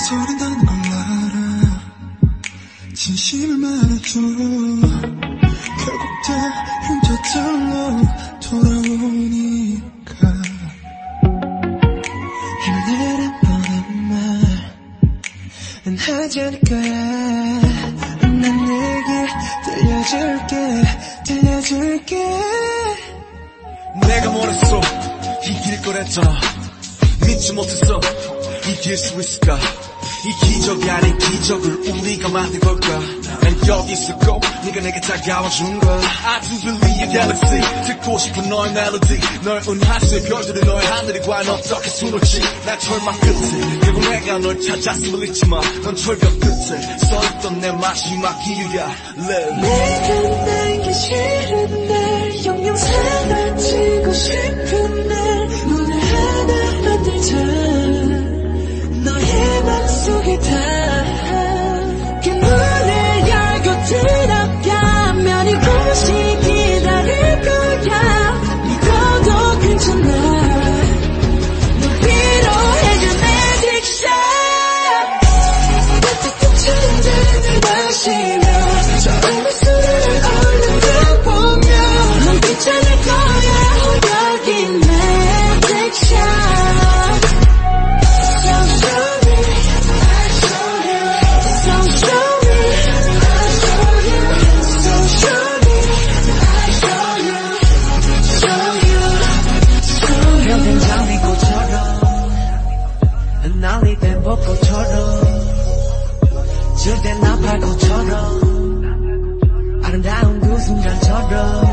소린다는 걸 알아. 진심을 말해줘. 결국 다 흉터절로 돌아오니까. 힘을 내란 뻔한 말은 하지 않을 거야. 난 내게 들려줄게. 내가 뭐랬어, 이길 거랬잖아. 믿지 못했어, 이길 수 있을까. 이 기적이 아닌 기적을 우리가 만든 걸까. 난 여기 있었고 네가 내게 다가와준 거야. I do believe in galaxy. 듣고 싶은 너의 멜로디. 널 은하수의 별들은 너의 하늘이 과연 어떻게 수놓지. 난 절망 끝에 결국 내가 널 찾았음을 잊지 마. 넌 철벽 끝에 서있던 내 마지막 이유야. Live. 내가 남기 싫은 날 영영 사라지고 싶은 날 오늘 하나 만들자. 너의 맘속에 닿아 그 문을 열고 들어가면 이곳이 기다릴 거야. 믿어도 괜찮아. 너 필요해져 내 딕션. 따뜻한 잔을 마시며 저음의 소리를 얼른 들어보며 넌 괜찮을 거야. 여기 내 딕션. 날리던 벚꽃처럼 질때 나팔꽃처럼 아름다운 그 순간처럼